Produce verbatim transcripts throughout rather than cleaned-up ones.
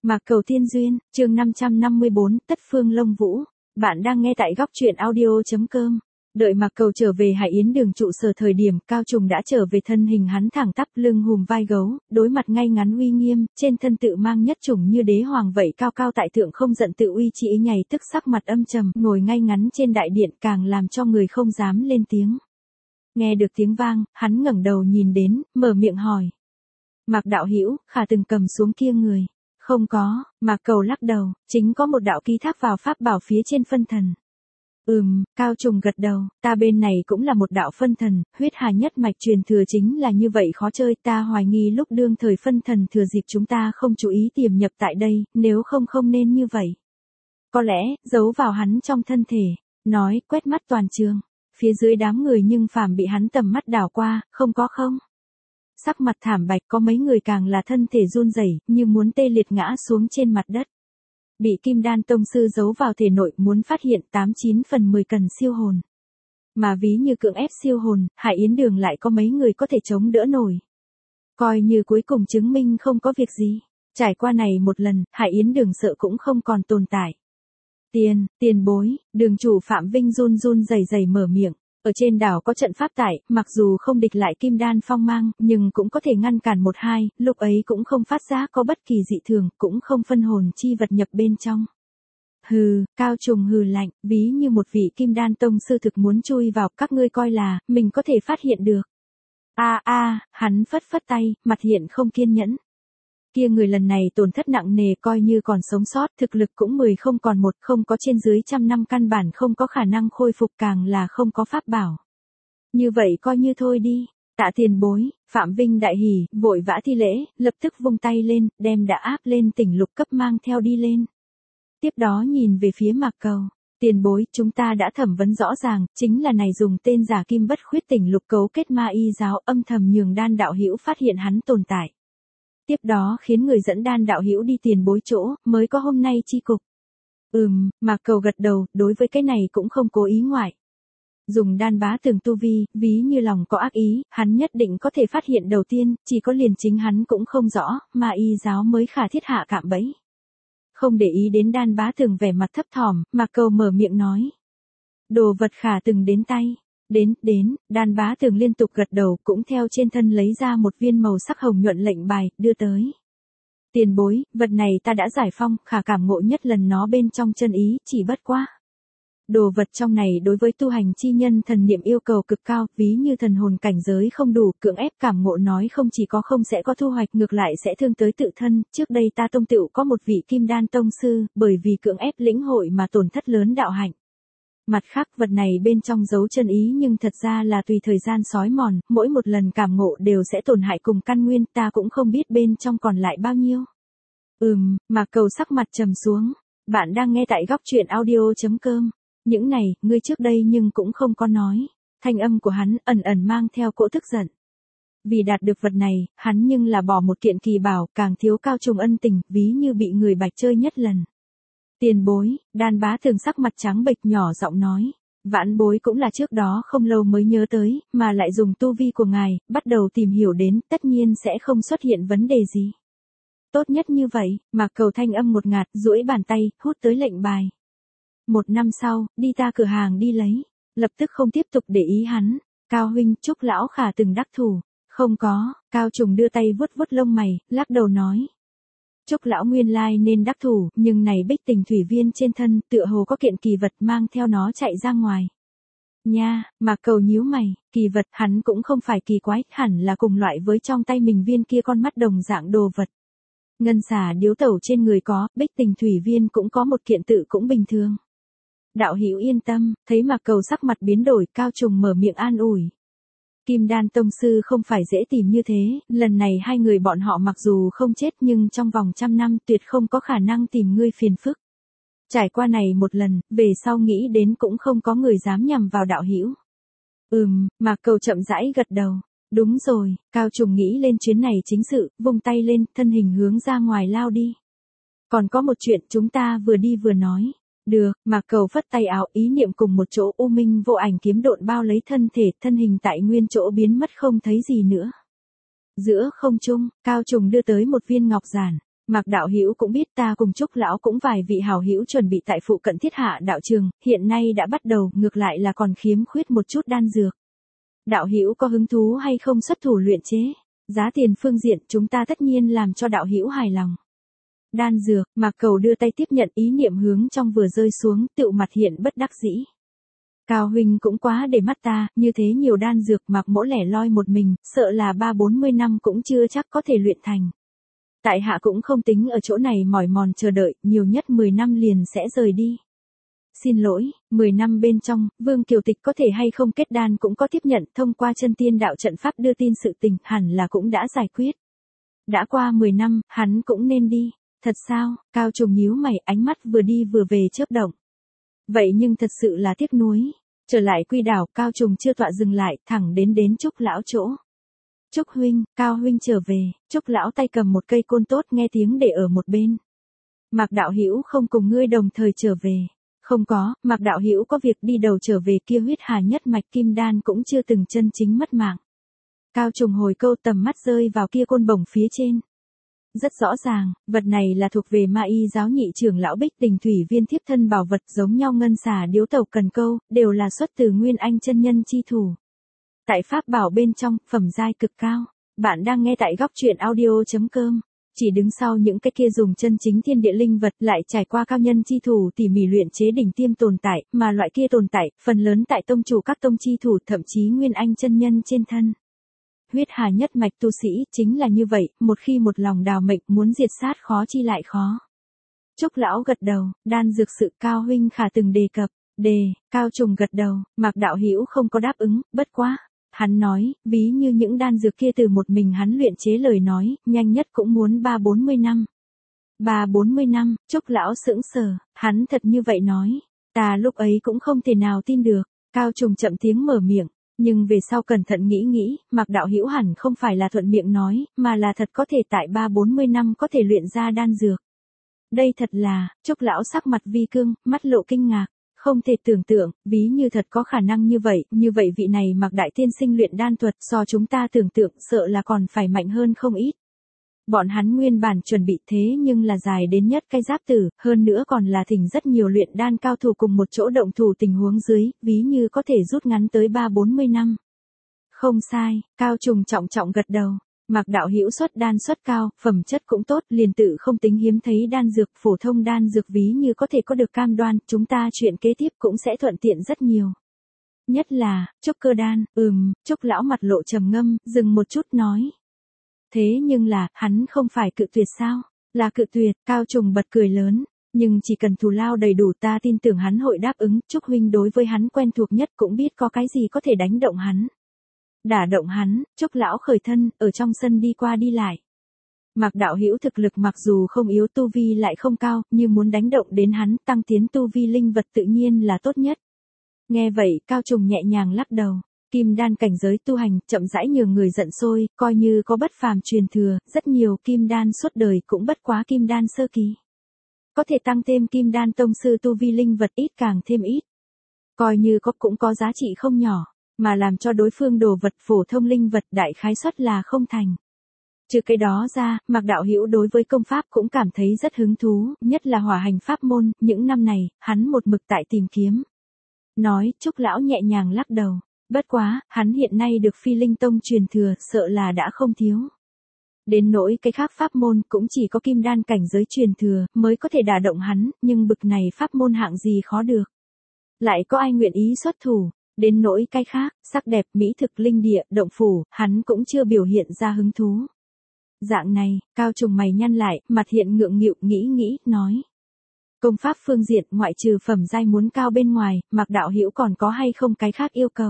Mạc Cầu Thiên Duyên, chương năm trăm năm mươi bốn, Tất Phương Lông Vũ. Bạn đang nghe tại góc truyện audio chấm com. Đợi Mạc Cầu trở về Hải Yến Đường trụ sở thời điểm Cao Trùng đã trở về, thân hình hắn thẳng tắp, lưng hùm vai gấu, đối mặt ngay ngắn uy nghiêm, trên thân tự mang nhất trùng như đế hoàng vậy cao cao tại thượng không giận tự uy chỉ nhảy tức sắc mặt âm trầm, ngồi ngay ngắn trên đại điện càng làm cho người không dám lên tiếng. Nghe được tiếng vang, hắn ngẩng đầu nhìn đến, mở miệng hỏi. Mạc đạo hữu, khả từng cầm xuống kia người. Không có, Mạc Cầu lắc đầu, chính có một đạo ký thác vào pháp bảo phía trên phân thần. Ừm, Cao Trùng gật đầu, ta bên này cũng là một đạo phân thần, huyết hà nhất mạch truyền thừa chính là như vậy khó chơi, ta hoài nghi lúc đương thời phân thần thừa dịp chúng ta không chú ý tiềm nhập tại đây, nếu không không nên như vậy. Có lẽ, giấu vào hắn trong thân thể, nói, quét mắt toàn trường, phía dưới đám người nhưng phàm bị hắn tầm mắt đảo qua, không có không. Sắc mặt thảm bạch, có mấy người càng là thân thể run rẩy, như muốn tê liệt ngã xuống trên mặt đất. Bị Kim Đan tông sư giấu vào thể nội, muốn phát hiện tám chín phần mười cần siêu hồn. Mà ví như cưỡng ép siêu hồn, Hải Yến Đường lại có mấy người có thể chống đỡ nổi. Coi như cuối cùng chứng minh không có việc gì. Trải qua này một lần, Hải Yến Đường sợ cũng không còn tồn tại. Tiền, tiền bối, đường chủ Phạm Vinh run run rẩy rẩy mở miệng. Ở trên đảo có trận pháp tại, mặc dù không địch lại Kim Đan phong mang, nhưng cũng có thể ngăn cản một hai, lúc ấy cũng không phát giác có bất kỳ dị thường, cũng không phân hồn chi vật nhập bên trong. Hừ, Cao Trùng hừ lạnh, ví như một vị Kim Đan tông sư thực muốn chui vào, các ngươi coi là, mình có thể phát hiện được. A a, hắn phất phất tay, mặt hiện không kiên nhẫn. Kia người lần này tổn thất nặng nề, coi như còn sống sót, thực lực cũng mười không còn một, không có trên dưới trăm năm căn bản không có khả năng khôi phục, càng là không có pháp bảo. Như vậy coi như thôi đi, tạ tiền bối, Phạm Vinh đại hỉ, vội vã thi lễ, lập tức vung tay lên, đem đã áp lên tỉnh lục cấp mang theo đi lên. Tiếp đó nhìn về phía Mạc Cầu, tiền bối, chúng ta đã thẩm vấn rõ ràng, chính là này dùng tên giả Kim Bất Khuyết tỉnh lục cấu kết ma y giáo, âm thầm nhường Đan đạo hữu phát hiện hắn tồn tại. Tiếp đó khiến người dẫn Đan đạo hữu đi tiền bối chỗ, mới có hôm nay chi cục. Ừm, Mạc Cầu gật đầu, đối với cái này cũng không cố ý ngoại. Dùng Đan bá tường tu vi, ví như lòng có ác ý, hắn nhất định có thể phát hiện đầu tiên, chỉ có liền chính hắn cũng không rõ, mà y giáo mới khả thiết hạ cạm bẫy. Không để ý đến Đan bá tường vẻ mặt thấp thỏm, Mạc Cầu mở miệng nói. Đồ vật khả từng đến tay. Đến, đến, Đan bá tường liên tục gật đầu, cũng theo trên thân lấy ra một viên màu sắc hồng nhuận lệnh bài, đưa tới. Tiền bối, vật này ta đã giải phong, khả cảm ngộ nhất lần nó bên trong chân ý, chỉ bất quá. Đồ vật trong này đối với tu hành chi nhân thần niệm yêu cầu cực cao, ví như thần hồn cảnh giới không đủ, cưỡng ép cảm ngộ nói không chỉ có không sẽ có thu hoạch, ngược lại sẽ thương tới tự thân. Trước đây ta tông tựu có một vị Kim Đan tông sư, bởi vì cưỡng ép lĩnh hội mà tổn thất lớn đạo hạnh. Mặt khác, vật này bên trong giấu chân ý nhưng thật ra là tùy thời gian sói mòn, mỗi một lần cảm ngộ đều sẽ tổn hại cùng căn nguyên, ta cũng không biết bên trong còn lại bao nhiêu. Ừm, Mạc Cầu sắc mặt trầm xuống. Bạn đang nghe tại góc truyện audio chấm com. Những này, ngươi trước đây nhưng cũng không có nói. Thanh âm của hắn ẩn ẩn mang theo cỗ tức giận. Vì đạt được vật này, hắn nhưng là bỏ một kiện kỳ bảo, càng thiếu Cao Trùng ân tình, ví như bị người bạch chơi nhất lần. Tiền bối, Đan bá tường sắc mặt trắng bệch nhỏ giọng nói. Vãn bối cũng là trước đó không lâu mới nhớ tới, mà lại dùng tu vi của ngài, bắt đầu tìm hiểu đến, tất nhiên sẽ không xuất hiện vấn đề gì. Tốt nhất như vậy, Mạc Cầu thanh âm một ngạt, duỗi bàn tay, hút tới lệnh bài. Một năm sau, đi ta cửa hàng đi lấy, lập tức không tiếp tục để ý hắn. Cao huynh, chúc lão khả từng đắc thủ. Không có, Cao Trùng đưa tay vuốt vuốt lông mày, lắc đầu nói. Chúc lão nguyên lai nên đắc thủ, nhưng này Bích Tình thủy viên trên thân, tựa hồ có kiện kỳ vật mang theo nó chạy ra ngoài. Nha, Mạc Cầu nhíu mày, kỳ vật hắn cũng không phải kỳ quái, hẳn là cùng loại với trong tay mình viên kia con mắt đồng dạng đồ vật. Ngân xà điếu tẩu trên người có, Bích Tình thủy viên cũng có một kiện tự cũng bình thường. Đạo hữu yên tâm, thấy Mạc Cầu sắc mặt biến đổi, Cao Trùng mở miệng an ủi. Kim Đan tông sư không phải dễ tìm như thế, lần này hai người bọn họ mặc dù không chết nhưng trong vòng trăm năm tuyệt không có khả năng tìm ngươi phiền phức. Trải qua này một lần, về sau nghĩ đến cũng không có người dám nhằm vào đạo hữu. Ừm, Mạc Cầu chậm rãi gật đầu. Đúng rồi, Cao Trùng nghĩ lên chuyến này chính sự, vung tay lên, thân hình hướng ra ngoài lao đi. Còn có một chuyện chúng ta vừa đi vừa nói. Được, Mạc Cầu phất tay áo, ý niệm cùng một chỗ u minh vô ảnh kiếm độn bao lấy thân thể, thân hình tại nguyên chỗ biến mất không thấy gì nữa. Giữa không trung, Cao Trùng đưa tới một viên ngọc giản. Mạc đạo hữu cũng biết ta cùng Trúc lão cũng vài vị hảo hữu chuẩn bị tại phụ cận Thiết Hạ đạo trường, hiện nay đã bắt đầu, ngược lại là còn khiếm khuyết một chút đan dược. Đạo hữu có hứng thú hay không xuất thủ luyện chế? Giá tiền phương diện chúng ta tất nhiên làm cho đạo hữu hài lòng. Đan dược, Mạc Cầu đưa tay tiếp nhận, ý niệm hướng trong vừa rơi xuống, tựu mặt hiện bất đắc dĩ. Cao huynh cũng quá để mắt ta, như thế nhiều đan dược Mạc mỗ lẻ loi một mình, sợ là ba bốn mươi năm cũng chưa chắc có thể luyện thành. Tại hạ cũng không tính ở chỗ này mỏi mòn chờ đợi, nhiều nhất mười năm liền sẽ rời đi. Xin lỗi, mười năm bên trong, Vương Kiều Tịch có thể hay không kết đan cũng có tiếp nhận, thông qua chân tiên đạo trận pháp đưa tin sự tình, hẳn là cũng đã giải quyết. Đã qua mười năm, hắn cũng nên đi. Thật sao? Cao Trùng nhíu mày, ánh mắt vừa đi vừa về chớp động. Vậy nhưng thật sự là tiếc nuối. Trở lại Quy Đảo, Cao Trùng chưa tọa dừng lại, thẳng đến đến Trúc lão chỗ. Trúc huynh, Cao huynh trở về. Trúc lão tay cầm một cây côn tốt, nghe tiếng để ở một bên. Mạc đạo hữu không cùng ngươi đồng thời trở về. Không có, Mạc đạo hữu có việc đi đầu trở về, kia huyết hà nhất mạch kim đan cũng chưa từng chân chính mất mạng. Cao Trùng hồi câu, tầm mắt rơi vào kia côn bổng phía trên. Rất rõ ràng, vật này là thuộc về Ma Y giáo nhị trưởng lão Bích Tình Thủy Viên thiếp thân bảo vật, giống nhau ngân xà điếu tàu cần câu, đều là xuất từ Nguyên Anh chân nhân chi thủ. Tại pháp bảo bên trong, phẩm giai cực cao. Bạn đang nghe tại góc truyện audio chấm com. Chỉ đứng sau những cái kia dùng chân chính thiên địa linh vật, lại trải qua cao nhân chi thủ tỉ mỉ luyện chế đỉnh tiêm tồn tại, mà loại kia tồn tại, phần lớn tại tông chủ các tông chi thủ, thậm chí Nguyên Anh chân nhân trên thân. Huyết hà nhất mạch tu sĩ chính là như vậy, một khi một lòng đào mệnh, muốn diệt sát khó chi lại khó. Trúc lão gật đầu, đan dược sự Cao huynh khả từng đề cập. Đề, Cao Trùng gật đầu, Mạc đạo hữu không có đáp ứng, bất quá. Hắn nói, ví như những đan dược kia từ một mình hắn luyện chế lời nói, nhanh nhất cũng muốn ba bốn mươi năm. Ba bốn mươi năm, Trúc lão sững sờ, hắn thật như vậy nói. Ta lúc ấy cũng không thể nào tin được. Cao Trùng chậm tiếng mở miệng. Nhưng về sau cẩn thận nghĩ nghĩ, Mạc đạo hữu hẳn không phải là thuận miệng nói, mà là thật có thể tại ba bốn mươi năm có thể luyện ra đan dược. Đây thật là, Trúc lão sắc mặt vi cương, mắt lộ kinh ngạc, không thể tưởng tượng, ví như thật có khả năng như vậy, như vậy vị này Mạc đại tiên sinh luyện đan thuật so chúng ta tưởng tượng sợ là còn phải mạnh hơn không ít. Bọn hắn nguyên bản chuẩn bị thế nhưng là dài đến nhất cái giáp tử, hơn nữa còn là thỉnh rất nhiều luyện đan cao thủ cùng một chỗ động thủ tình huống dưới, ví như có thể rút ngắn tới ba bốn mươi năm. Không sai, Cao Trùng trọng trọng gật đầu. Mạc đạo hữu xuất đan xuất cao, phẩm chất cũng tốt, liền tự không tính hiếm thấy đan dược, phổ thông đan dược ví như có thể có được cam đoan, chúng ta chuyện kế tiếp cũng sẽ thuận tiện rất nhiều. Nhất là, Trúc cơ đan, ừm, Trúc lão mặt lộ trầm ngâm, dừng một chút nói. Thế nhưng là, hắn không phải cự tuyệt sao? Là cự tuyệt, Cao Trùng bật cười lớn. Nhưng chỉ cần thù lao đầy đủ ta tin tưởng hắn hội đáp ứng, Trúc huynh đối với hắn quen thuộc nhất cũng biết có cái gì có thể đánh động hắn. Đả động hắn, Trúc lão khởi thân, ở trong sân đi qua đi lại. Mạc đạo hữu thực lực mặc dù không yếu, tu vi lại không cao, nhưng muốn đánh động đến hắn, tăng tiến tu vi linh vật tự nhiên là tốt nhất. Nghe vậy, Cao Trùng nhẹ nhàng lắc đầu. Kim đan cảnh giới tu hành, chậm rãi nhường người giận sôi, coi như có bất phàm truyền thừa, rất nhiều kim đan suốt đời cũng bất quá kim đan sơ kỳ. Có thể tăng thêm kim đan tông sư tu vi linh vật ít càng thêm ít. Coi như có cũng có giá trị không nhỏ, mà làm cho đối phương đồ vật phổ thông linh vật đại khái suất là không thành. Trừ cái đó ra, Mạc đạo hữu đối với công pháp cũng cảm thấy rất hứng thú, nhất là hỏa hành pháp môn, những năm này, hắn một mực tại tìm kiếm. Nói, Trúc lão nhẹ nhàng lắc đầu. Bất quá, hắn hiện nay được Phi Linh Tông truyền thừa, sợ là đã không thiếu. Đến nỗi cái khác pháp môn cũng chỉ có kim đan cảnh giới truyền thừa mới có thể đả động hắn, nhưng bực này pháp môn hạng gì khó được. Lại có ai nguyện ý xuất thủ, đến nỗi cái khác, sắc đẹp, mỹ thực, linh địa, động phủ, hắn cũng chưa biểu hiện ra hứng thú. Dạng này, Cao Trùng mày nhăn lại, mặt hiện ngượng nghịu, nghĩ nghĩ, nói. Công pháp phương diện, ngoại trừ phẩm giai muốn cao bên ngoài, Mạc đạo hữu còn có hay không cái khác yêu cầu?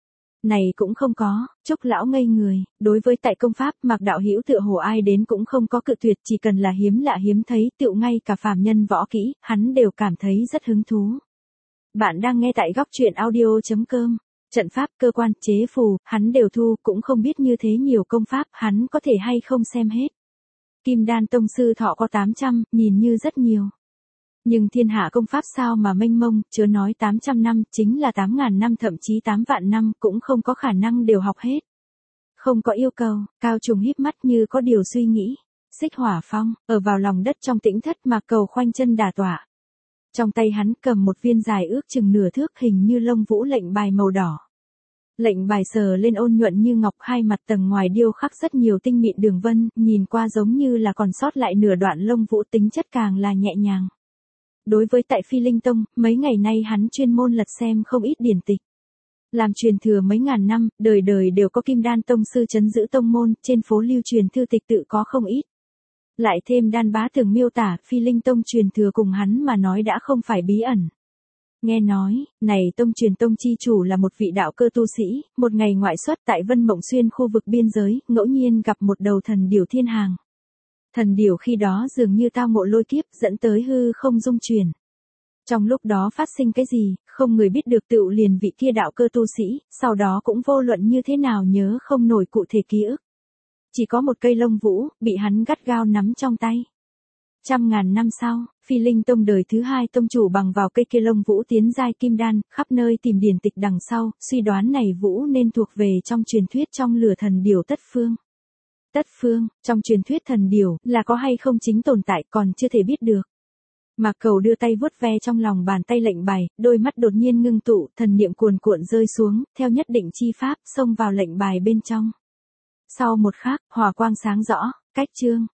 Này cũng không có, Trúc lão ngây người, đối với tại công pháp, Mạc đạo hữu tựa hồ ai đến cũng không có cự tuyệt, chỉ cần là hiếm lạ hiếm thấy, tựu ngay cả phàm nhân võ kỹ, hắn đều cảm thấy rất hứng thú. Bạn đang nghe tại góc truyện audio chấm com. Trận pháp, cơ quan, chế phù, hắn đều thu, cũng không biết như thế nhiều công pháp, hắn có thể hay không xem hết. Kim đan tông sư thọ có tám trăm, nhìn như rất nhiều. Nhưng thiên hạ công pháp sao mà mênh mông, chớ nói tám trăm năm, chính là tám ngàn năm thậm chí tám vạn năm, cũng không có khả năng đều học hết. Không có yêu cầu, Cao Trùng híp mắt như có điều suy nghĩ. Xích hỏa phong, ở vào lòng đất trong tĩnh thất mà cầu khoanh chân đả tọa. Trong tay hắn cầm một viên dài ước chừng nửa thước hình như lông vũ lệnh bài màu đỏ. Lệnh bài sờ lên ôn nhuận như ngọc, hai mặt tầng ngoài điêu khắc rất nhiều tinh mịn đường vân, nhìn qua giống như là còn sót lại nửa đoạn lông vũ, tính chất càng là nhẹ nhàng. Đối với tại Phi Linh Tông, mấy ngày nay hắn chuyên môn lật xem không ít điển tịch. Làm truyền thừa mấy ngàn năm, đời đời đều có Kim Đan tông sư trấn giữ tông môn, trên phố lưu truyền thư tịch tự có không ít. Lại thêm Đan Bá Tưởng miêu tả, Phi Linh Tông truyền thừa cùng hắn mà nói đã không phải bí ẩn. Nghe nói, này tông truyền tông chi chủ là một vị đạo cơ tu sĩ, một ngày ngoại xuất tại Vân Mộng Xuyên khu vực biên giới, ngẫu nhiên gặp một đầu thần điểu thiên hàng. Thần điểu khi đó dường như tao ngộ lôi kiếp, dẫn tới hư không dung chuyển. Trong lúc đó phát sinh cái gì, không người biết được, tựu liền vị kia đạo cơ tu sĩ, sau đó cũng vô luận như thế nào nhớ không nổi cụ thể ký ức. Chỉ có một cây lông vũ, bị hắn gắt gao nắm trong tay. Trăm ngàn năm sau, Phi Linh Tông đời thứ hai tông chủ bằng vào cây kia lông vũ tiến giai kim đan, khắp nơi tìm điển tịch đằng sau, suy đoán này vũ nên thuộc về trong truyền thuyết trong lửa thần điểu Tất Phương. Tất Phương, trong truyền thuyết thần điểu, là có hay không chính tồn tại còn chưa thể biết được. Mạc Cầu đưa tay vuốt ve trong lòng bàn tay lệnh bài, đôi mắt đột nhiên ngưng tụ, thần niệm cuồn cuộn rơi xuống, theo nhất định chi pháp, xông vào lệnh bài bên trong. Sau một khắc, hỏa quang sáng rõ, cách chương.